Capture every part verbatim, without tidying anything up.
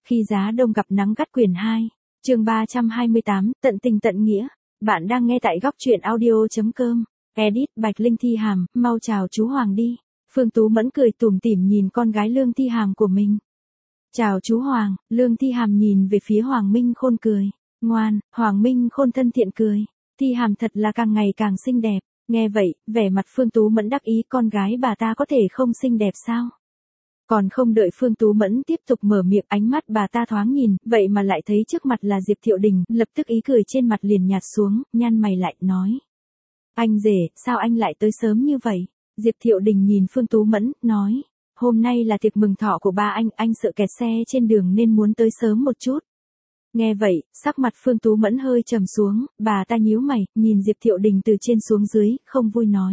Khi giá đông gặp nắng gắt quyển hai, chương ba trăm hai mươi tám, tận tình tận nghĩa. Bạn đang nghe tại góc truyện audio.com. Edit Bạch Linh Thi Hàm, mau chào chú Hoàng đi. Phương Tú Mẫn cười tủm tỉm nhìn con gái Lương Thi Hàm của mình. Chào chú Hoàng. Lương Thi Hàm nhìn về phía Hoàng Minh Khôn cười. Ngoan. Hoàng Minh Khôn thân thiện cười. Thi Hàm thật là càng ngày càng xinh đẹp. Nghe vậy, vẻ mặt Phương Tú Mẫn đắc ý, con gái bà ta có thể không xinh đẹp sao? Còn không đợi Phương Tú Mẫn tiếp tục mở miệng, ánh mắt bà ta thoáng nhìn, vậy mà lại thấy trước mặt là Diệp Thiệu Đình, lập tức ý cười trên mặt liền nhạt xuống, nhăn mày lại, nói. Anh rể, sao anh lại tới sớm như vậy? Diệp Thiệu Đình nhìn Phương Tú Mẫn, nói. Hôm nay là tiệc mừng thọ của ba anh, anh sợ kẹt xe trên đường nên muốn tới sớm một chút. Nghe vậy, sắc mặt Phương Tú Mẫn hơi trầm xuống, bà ta nhíu mày, nhìn Diệp Thiệu Đình từ trên xuống dưới, không vui nói.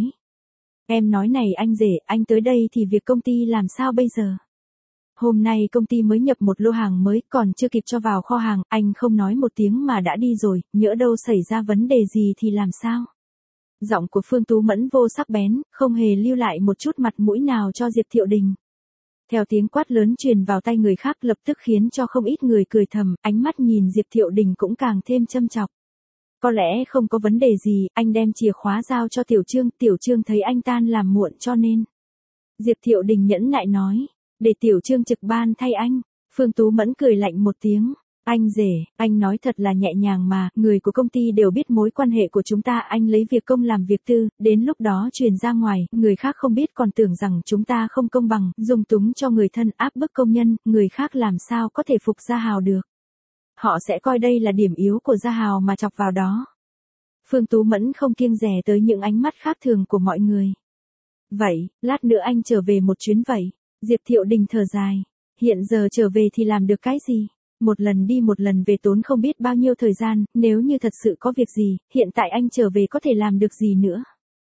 Em nói này anh rể, anh tới đây thì việc công ty làm sao bây giờ? Hôm nay công ty mới nhập một lô hàng mới, còn chưa kịp cho vào kho hàng, anh không nói một tiếng mà đã đi rồi, nhỡ đâu xảy ra vấn đề gì thì làm sao? Giọng của Phương Tú Mẫn vô sắc bén, không hề lưu lại một chút mặt mũi nào cho Diệp Thiệu Đình. Theo tiếng quát lớn truyền vào tai người khác lập tức khiến cho không ít người cười thầm, ánh mắt nhìn Diệp Thiệu Đình cũng càng thêm châm chọc. Có lẽ không có vấn đề gì, anh đem chìa khóa giao cho Tiểu Trương, Tiểu Trương thấy anh tan làm muộn cho nên. Diệp Thiệu Đình nhẫn nại nói, để Tiểu Trương trực ban thay anh. Phương Tú Mẫn cười lạnh một tiếng, anh rể, anh nói thật là nhẹ nhàng mà, người của công ty đều biết mối quan hệ của chúng ta, anh lấy việc công làm việc tư, đến lúc đó truyền ra ngoài, người khác không biết còn tưởng rằng chúng ta không công bằng, dung túng cho người thân áp bức công nhân, người khác làm sao có thể phục Gia Hào được. Họ sẽ coi đây là điểm yếu của Gia Hào mà chọc vào đó. Phương Tú Mẫn không kiêng dè tới những ánh mắt khác thường của mọi người. Vậy, lát nữa anh trở về một chuyến vậy. Diệp Thiệu Đình thở dài. Hiện giờ trở về thì làm được cái gì? Một lần đi một lần về tốn không biết bao nhiêu thời gian, nếu như thật sự có việc gì, hiện tại anh trở về có thể làm được gì nữa?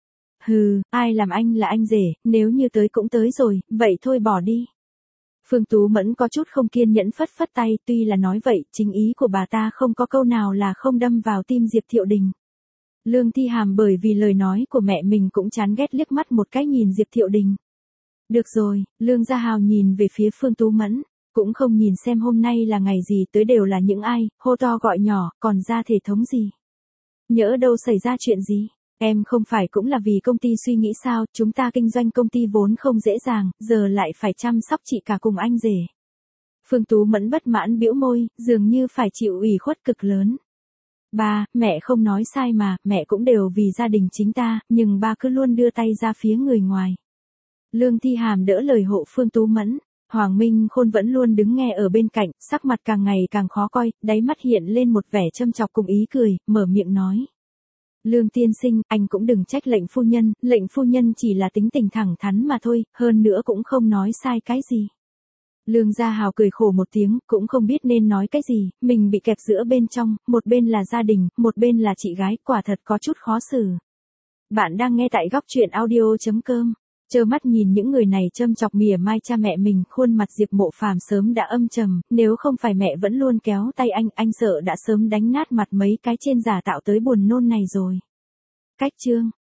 Hừ, ai làm anh là anh rể, nếu như tới cũng tới rồi, vậy thôi bỏ đi. Phương Tú Mẫn có chút không kiên nhẫn phất phất tay, tuy là nói vậy, chính ý của bà ta không có câu nào là không đâm vào tim Diệp Thiệu Đình. Lương Thi Hàm bởi vì lời nói của mẹ mình cũng chán ghét liếc mắt một cái nhìn Diệp Thiệu Đình. Được rồi, Lương Gia Hào nhìn về phía Phương Tú Mẫn, cũng không nhìn xem hôm nay là ngày gì, tới đều là những ai, hô to gọi nhỏ, còn ra thể thống gì. Nhỡ đâu xảy ra chuyện gì, em không phải cũng là vì công ty suy nghĩ sao, chúng ta kinh doanh công ty vốn không dễ dàng, giờ lại phải chăm sóc chị cả cùng anh rể. Phương Tú Mẫn bất mãn bĩu môi, dường như phải chịu ủy khuất cực lớn. Ba, mẹ không nói sai mà, mẹ cũng đều vì gia đình chính ta, nhưng ba cứ luôn đưa tay ra phía người ngoài. Lương Thi Hàm đỡ lời hộ Phương Tú Mẫn. Hoàng Minh Khôn vẫn luôn đứng nghe ở bên cạnh, sắc mặt càng ngày càng khó coi, đáy mắt hiện lên một vẻ châm chọc cùng ý cười, mở miệng nói. Lương tiên sinh, anh cũng đừng trách lệnh phu nhân, lệnh phu nhân chỉ là tính tình thẳng thắn mà thôi, hơn nữa cũng không nói sai cái gì. Lương Gia Hào cười khổ một tiếng, cũng không biết nên nói cái gì, mình bị kẹp giữa bên trong, một bên là gia đình, một bên là chị gái, quả thật có chút khó xử. Bạn đang nghe tại góc truyện audio.com. Trơ mắt nhìn những người này châm chọc mỉa mai cha mẹ mình, khuôn mặt Diệp Mộ Phàm sớm đã âm trầm, nếu không phải mẹ vẫn luôn kéo tay anh, anh sợ đã sớm đánh nát mặt mấy cái trên giả tạo tới buồn nôn này rồi. Cách chương